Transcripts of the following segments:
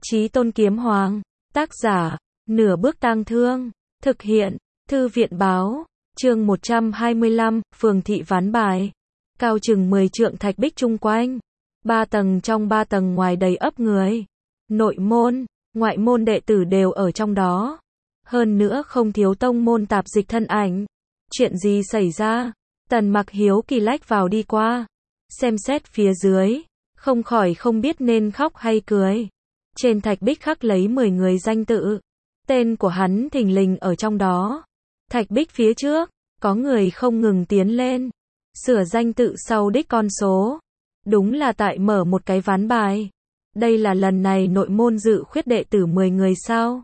Chí Tôn Kiếm Hoàng, tác giả, Nửa Bước Tang Thương, thực hiện, Thư viện Báo, chương 125, phường thị ván bài. Cao chừng 10 trượng thạch bích chung quanh, 3 tầng trong 3 tầng ngoài đầy ắp người. Nội môn, ngoại môn đệ tử đều ở trong đó. Hơn nữa không thiếu tông môn tạp dịch thân ảnh. Chuyện gì xảy ra? Tần Mặc hiếu kỳ lách vào đi qua, xem xét phía dưới, không khỏi không biết nên khóc hay cười. Trên thạch bích khắc lấy 10 người danh tự, tên của hắn thình lình ở trong đó. Thạch bích phía trước, có người không ngừng tiến lên, sửa danh tự sau đích con số. Đúng là tại mở một cái ván bài. Đây là lần này nội môn dự khuyết đệ tử 10 người sao?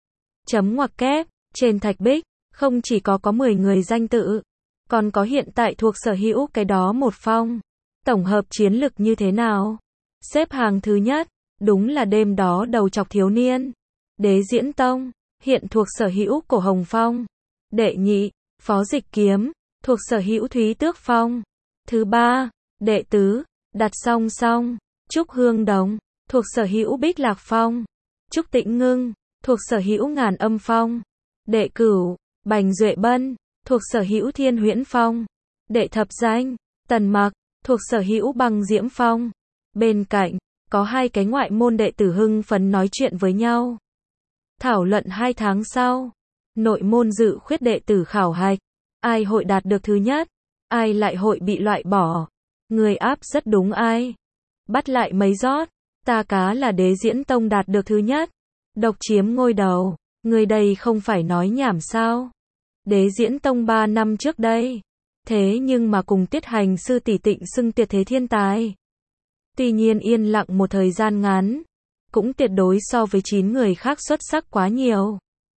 Chấm ngoặc kép, trên thạch bích, không chỉ có 10 người danh tự, còn có hiện tại thuộc sở hữu cái đó một phong. Tổng hợp chiến lực như thế nào? Xếp hàng thứ nhất, đúng là đêm đó đầu chọc thiếu niên. Đế Diễn Tông, hiện thuộc sở hữu Cổ Hồng Phong. Đệ nhị, Phó Dịch Kiếm, thuộc sở hữu Thúy Tước Phong. Thứ ba, đệ tứ, Đặt Song Song, Trúc Hương Đồng, thuộc sở hữu Bích Lạc Phong. Trúc Tĩnh Ngưng, thuộc sở hữu Ngàn Âm Phong. Đệ cửu, Bành Duệ Bân, thuộc sở hữu Thiên Huyễn Phong. Đệ thập danh, Tần Mặc, thuộc sở hữu Băng Diễm Phong. Bên cạnh, có hai cái ngoại môn đệ tử hưng phấn nói chuyện với nhau. Thảo luận 2 tháng sau, nội môn dự khuyết đệ tử khảo hạch, ai hội đạt được thứ nhất, ai lại hội bị loại bỏ. Người áp rất đúng ai. Bắt lại mấy rót, ta cá là Đế Diễn Tông đạt được thứ nhất, độc chiếm ngôi đầu. Người đây không phải nói nhảm sao? Đế Diễn Tông 3 năm trước đây, thế nhưng mà cùng Tiết Hành sư tỷ Tịnh xưng tuyệt thế thiên tài. Tuy nhiên yên lặng một thời gian ngắn, cũng tuyệt đối so với 9 người khác xuất sắc quá nhiều.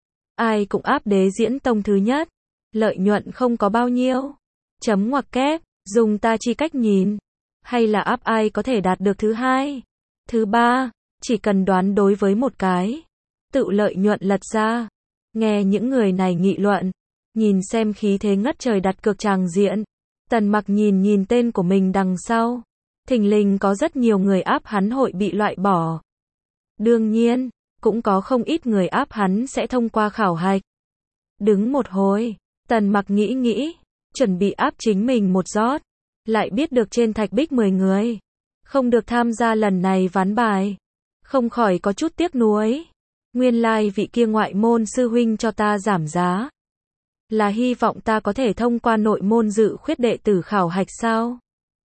Ai cũng áp Đế Diễn Tông thứ nhất, lợi nhuận không có bao nhiêu. Chấm ngoặc kép, dùng ta chi cách nhìn, hay là áp ai có thể đạt được thứ hai, thứ ba, chỉ cần đoán đối với một cái, tự lợi nhuận lật ra. Nghe những người này nghị luận, nhìn xem khí thế ngất trời đặt cược tràng diện. Tần Mặc nhìn tên của mình đằng sau, thình lình có rất nhiều người áp hắn hội bị loại bỏ. Đương nhiên, cũng có không ít người áp hắn sẽ thông qua khảo hạch. Đứng một hồi, Tần Mặc nghĩ, chuẩn bị áp chính mình một rót, lại biết được trên thạch bích 10 người không được tham gia lần này ván bài, không khỏi có chút tiếc nuối. Nguyên lai vị kia ngoại môn sư huynh cho ta giảm giá, là hy vọng ta có thể thông qua nội môn dự khuyết đệ tử khảo hạch sao?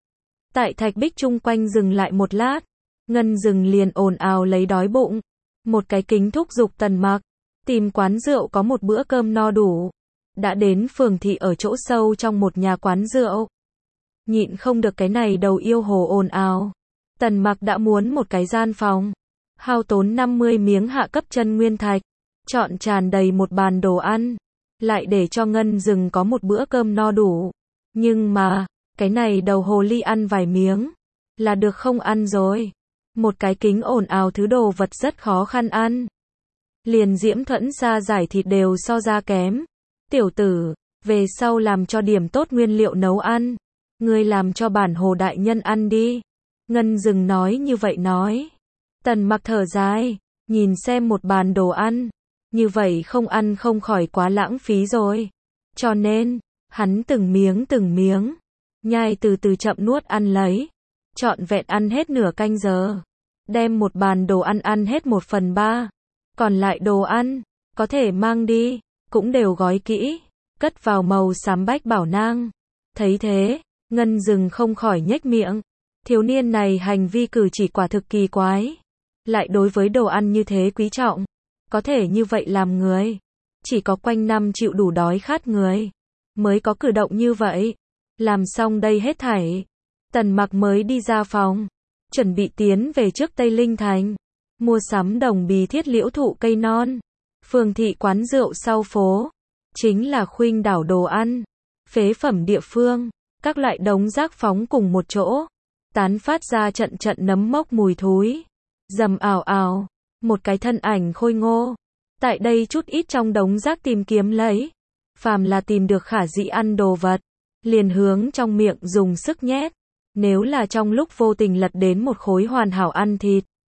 Tại thạch bích chung quanh dừng lại một lát, Ngân Dừng liền ồn ào lấy đói bụng. Một cái kính thúc giục Tần Mặc tìm quán rượu có một bữa cơm no đủ. Đã đến phường thị ở chỗ sâu trong một nhà quán rượu. Nhịn không được cái này đầu yêu hồ ồn ào, Tần Mặc đã muốn một cái gian phòng, hao tốn 50 miếng hạ cấp chân nguyên thạch, chọn tràn đầy một bàn đồ ăn, lại để cho Ngân Dừng có một bữa cơm no đủ. Nhưng mà, cái này đầu hồ ly ăn vài miếng, là được không ăn rồi. Một cái kính ồn ào thứ đồ vật rất khó khăn ăn. Liền Diễm Thuẫn ra giải thịt đều so ra kém. Tiểu tử, về sau làm cho điểm tốt nguyên liệu nấu ăn. Ngươi làm cho bản hồ đại nhân ăn đi. Ngân Dừng nói như vậy nói. Tần Mặc thở dài, nhìn xem một bàn đồ ăn. Như vậy không ăn không khỏi quá lãng phí rồi. Cho nên, hắn từng miếng, nhai từ từ chậm nuốt ăn lấy. Trọn vẹn ăn hết nửa canh giờ. Đem một bàn đồ ăn ăn hết 1/3. Còn lại đồ ăn, có thể mang đi, cũng đều gói kỹ, cất vào màu xám bách bảo nang. Thấy thế, Ngân Dừng không khỏi nhếch miệng. Thiếu niên này hành vi cử chỉ quả thực kỳ quái. Lại đối với đồ ăn như thế quý trọng. Có thể như vậy làm người. Chỉ có quanh năm chịu đủ đói khát người mới có cử động như vậy. Làm xong đây hết thảy, Tần Mặc mới đi ra phòng, chuẩn bị tiến về trước Tây Linh Thành, mua sắm đồng bì thiết liễu thụ cây non. Phường thị quán rượu sau phố, chính là khuynh đảo đồ ăn, phế phẩm địa phương, các loại đống rác phóng cùng một chỗ, tán phát ra trận nấm mốc mùi thúi. Rầm ào ào, một cái thân ảnh khôi ngô, tại đây chút ít trong đống rác tìm kiếm lấy. Phàm là tìm được khả dĩ ăn đồ vật, liền hướng trong miệng dùng sức nhét. Nếu là trong lúc vô tình lật đến một khối hoàn hảo ăn thịt,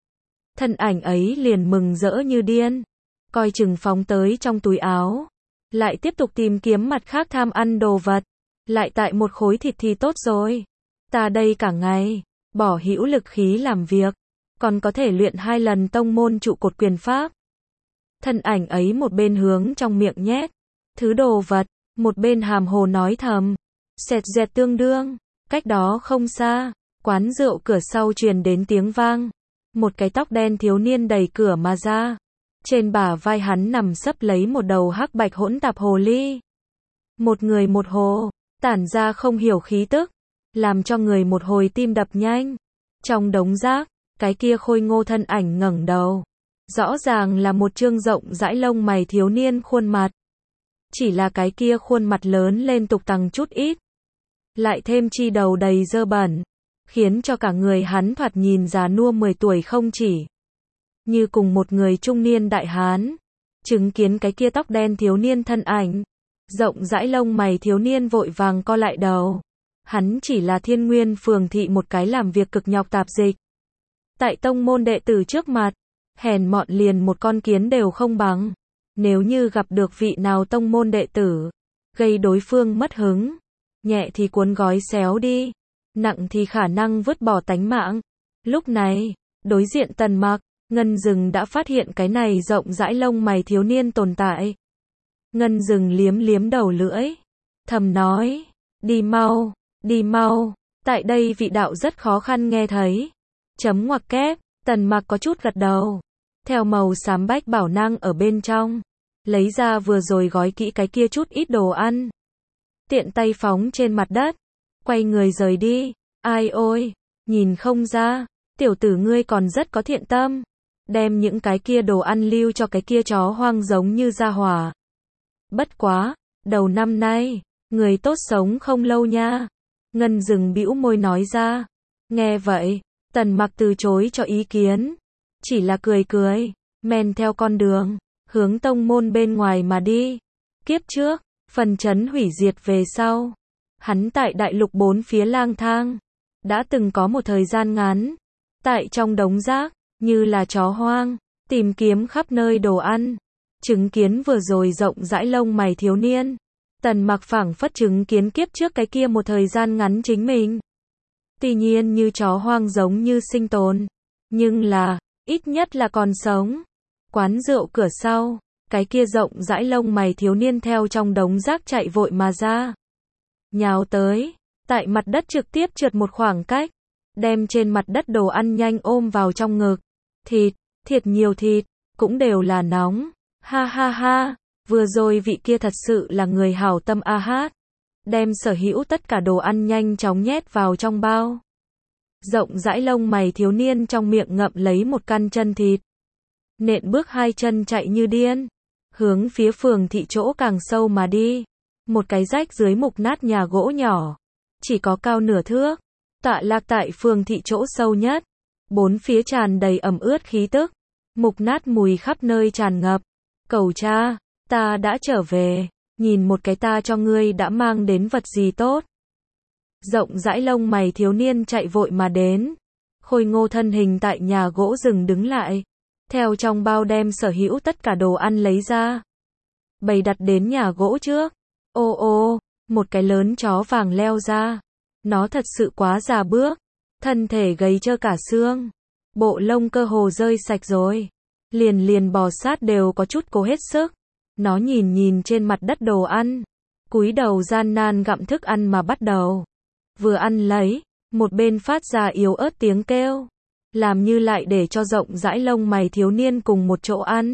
thân ảnh ấy liền mừng rỡ như điên, coi chừng phóng tới trong túi áo, lại tiếp tục tìm kiếm mặt khác tham ăn đồ vật, lại tại một khối thịt thì tốt rồi. Ta đây cả ngày, bỏ hữu lực khí làm việc, còn có thể luyện 2 lần tông môn trụ cột quyền pháp. Thân ảnh ấy một bên hướng trong miệng nhét thứ đồ vật, một bên hàm hồ nói thầm, xẹt dẹt tương đương, cách đó không xa, quán rượu cửa sau truyền đến tiếng vang, một cái tóc đen thiếu niên đẩy cửa mà ra, trên bả vai hắn nằm sấp lấy một đầu hắc bạch hỗn tạp hồ ly. Một người một hồ, tản ra không hiểu khí tức, làm cho người một hồi tim đập nhanh. Trong đống rác, cái kia khôi ngô thân ảnh ngẩng đầu, rõ ràng là một trương rộng rãi lông mày thiếu niên khuôn mặt. Chỉ là cái kia khuôn mặt lớn lên tục tằng chút ít, lại thêm chi đầu đầy dơ bẩn, khiến cho cả người hắn thoạt nhìn già nua 10 tuổi không chỉ. Như cùng một người trung niên đại hán. Chứng kiến cái kia tóc đen thiếu niên thân ảnh, rộng rãi lông mày thiếu niên vội vàng co lại đầu. Hắn chỉ là Thiên Nguyên phường thị một cái làm việc cực nhọc tạp dịch. Tại tông môn đệ tử trước mặt, hèn mọn liền một con kiến đều không bằng. Nếu như gặp được vị nào tông môn đệ tử, gây đối phương mất hứng, nhẹ thì cuốn gói xéo đi, nặng thì khả năng vứt bỏ tánh mạng. Lúc này, đối diện Tần Mặc, Ngân Dừng đã phát hiện cái này rộng rãi lông mày thiếu niên tồn tại. Ngân Dừng liếm liếm đầu lưỡi, thầm nói, đi mau, tại đây vị đạo rất khó khăn nghe thấy. Chấm ngoặc kép, Tần Mặc có chút gật đầu, theo màu xám bách bảo năng ở bên trong, lấy ra vừa rồi gói kỹ cái kia chút ít đồ ăn. Tiện tay phóng trên mặt đất, quay người rời đi. Ai ôi, nhìn không ra, tiểu tử ngươi còn rất có thiện tâm, đem những cái kia đồ ăn lưu cho cái kia chó hoang giống như gia hỏa. Bất quá, đầu năm nay, người tốt sống không lâu nha. Ngân Dừng bĩu môi nói ra. Nghe vậy, Tần Mặc từ chối cho ý kiến, chỉ là cười, men theo con đường, hướng tông môn bên ngoài mà đi. Kiếp trước, phần chấn hủy diệt về sau, hắn tại đại lục 4 phía lang thang, đã từng có một thời gian ngắn, tại trong đống rác, như là chó hoang, tìm kiếm khắp nơi đồ ăn. Chứng kiến vừa rồi rộng rãi lông mày thiếu niên, Tần Mặc phảng phất chứng kiến kiếp trước cái kia một thời gian ngắn chính mình. Tuy nhiên như chó hoang giống như sinh tồn, nhưng là, ít nhất là còn sống. Quán rượu cửa sau, cái kia rộng rãi lông mày thiếu niên theo trong đống rác chạy vội mà ra. Nhào tới, tại mặt đất trực tiếp trượt một khoảng cách, đem trên mặt đất đồ ăn nhanh ôm vào trong ngực. Thiệt nhiều thịt, cũng đều là nóng. Ha ha ha, vừa rồi vị kia thật sự là người hảo tâm a hát. Đem sở hữu tất cả đồ ăn nhanh chóng nhét vào trong bao. Rộng rãi lông mày thiếu niên trong miệng ngậm lấy một căn chân thịt. Nện bước 2 chân chạy như điên, hướng phía phường thị chỗ càng sâu mà đi. Một cái rách dưới mục nát nhà gỗ nhỏ, chỉ có cao nửa thước, tọa lạc tại phường thị chỗ sâu nhất. Bốn phía tràn đầy ẩm ướt khí tức, mục nát mùi khắp nơi tràn ngập. Cẩu cha, ta đã trở về, nhìn một cái ta cho ngươi đã mang đến vật gì tốt. Rộng rãi lông mày thiếu niên chạy vội mà đến, khôi ngô thân hình tại nhà gỗ dừng đứng lại, theo trong bao đem sở hữu tất cả đồ ăn lấy ra, bày đặt đến nhà gỗ trước. Ô, một cái lớn chó vàng leo ra, nó thật sự quá già bước, thân thể gầy trơ cả xương, bộ lông cơ hồ rơi sạch rồi, liền bò sát đều có chút cố hết sức. Nó nhìn trên mặt đất đồ ăn, cúi đầu gian nan gặm thức ăn mà bắt đầu. Vừa ăn lấy, một bên phát ra yếu ớt tiếng kêu, làm như lại để cho rộng rãi lông mày thiếu niên cùng một chỗ ăn.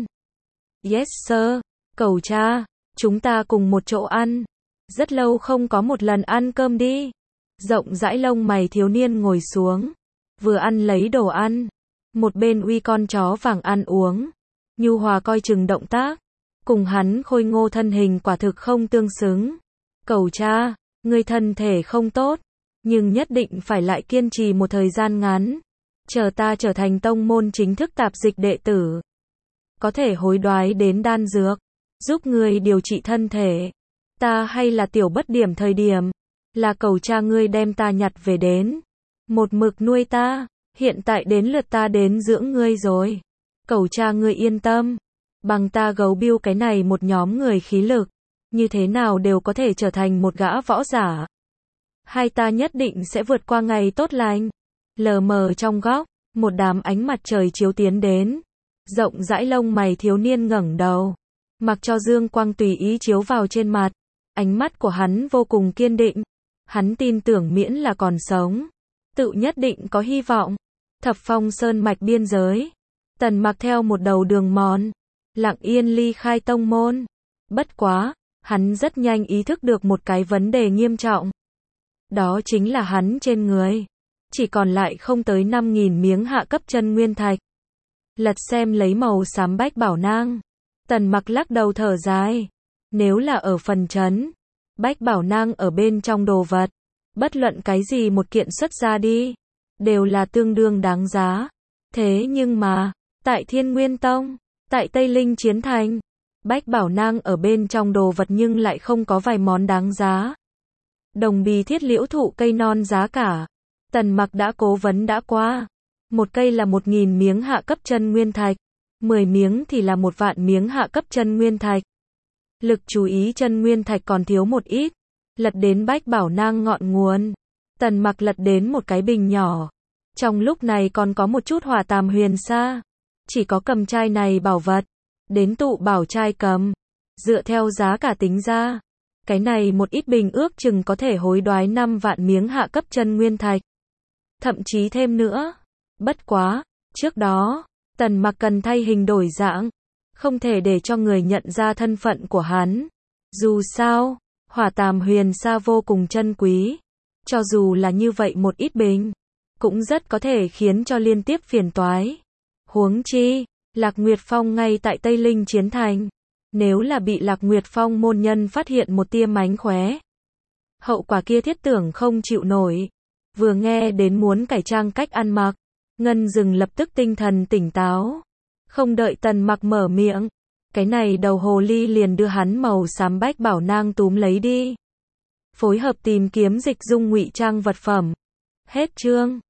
Yes sir, cẩu cha, chúng ta cùng một chỗ ăn. Rất lâu không có một lần ăn cơm đi. Rộng rãi lông mày thiếu niên ngồi xuống, vừa ăn lấy đồ ăn, một bên uy con chó vàng ăn uống. Nhu hòa coi chừng động tác, cùng hắn khôi ngô thân hình quả thực không tương xứng. Cẩu cha, ngươi thân thể không tốt, nhưng nhất định phải lại kiên trì một thời gian ngắn. Chờ ta trở thành tông môn chính thức tạp dịch đệ tử, có thể hối đoái đến đan dược, giúp ngươi điều trị thân thể. Ta hay là tiểu bất điểm thời điểm, là cẩu cha ngươi đem ta nhặt về đến, một mực nuôi ta, hiện tại đến lượt ta đến dưỡng ngươi rồi. Cẩu cha ngươi yên tâm, bằng ta gấu biêu cái này một nhóm người khí lực, như thế nào đều có thể trở thành một gã võ giả. Hai ta nhất định sẽ vượt qua ngày tốt lành. Lờ mờ trong góc, một đám ánh mặt trời chiếu tiến đến. Rộng rãi lông mày thiếu niên ngẩng đầu, mặc cho dương quang tùy ý chiếu vào trên mặt. Ánh mắt của hắn vô cùng kiên định. Hắn tin tưởng miễn là còn sống, tự nhất định có hy vọng. Thập Phong Sơn mạch biên giới, Tần Mặc theo một đầu đường mòn, lặng yên ly khai tông môn. Bất quá, hắn rất nhanh ý thức được một cái vấn đề nghiêm trọng. Đó chính là hắn trên người chỉ còn lại không tới 5.000 miếng hạ cấp chân nguyên thạch. Lật xem lấy màu xám bách bảo nang, Tần Mặc lắc đầu thở dài. Nếu là ở phần trấn, bách bảo nang ở bên trong đồ vật, bất luận cái gì một kiện xuất ra đi, đều là tương đương đáng giá. Thế nhưng mà, tại Thiên Nguyên Tông, tại Tây Linh Chiến Thành, bách bảo nang ở bên trong đồ vật nhưng lại không có vài món đáng giá. Đồng bì thiết liễu thụ cây non giá cả, Tần Mặc đã cố vấn đã qua. Một cây là 1.000 miếng hạ cấp chân nguyên thạch, 10 miếng thì là 1.000.000 miếng hạ cấp chân nguyên thạch. Lực chú ý chân nguyên thạch còn thiếu một ít. Lật đến bách bảo nang ngọn nguồn, Tần Mặc lật đến một cái bình nhỏ. Trong lúc này còn có một chút hỏa tàm huyền sa. Chỉ có cầm chai này bảo vật, đến tụ bảo trai cầm. Dựa theo giá cả tính ra, cái này một ít bình ước chừng có thể hối đoái 5.000.000 miếng hạ cấp chân nguyên thạch. Thậm chí thêm nữa. Bất quá, trước đó, Tần Mặc cần thay hình đổi dạng, không thể để cho người nhận ra thân phận của hắn. Dù sao, hỏa tàm huyền sa vô cùng chân quý. Cho dù là như vậy một ít bình, cũng rất có thể khiến cho liên tiếp phiền toái. Huống chi, Lạc Nguyệt Phong ngay tại Tây Linh Chiến Thành. Nếu là bị Lạc Nguyệt Phong môn nhân phát hiện một tia mánh khóe, hậu quả kia thiết tưởng không chịu nổi. Vừa nghe đến muốn cải trang cách ăn mặc, Ngân Dừng lập tức tinh thần tỉnh táo. Không đợi Tần Mặc mở miệng, cái này đầu hồ ly liền đưa hắn màu xám bách bảo nang túm lấy đi. Phối hợp tìm kiếm dịch dung ngụy trang vật phẩm. Hết chương.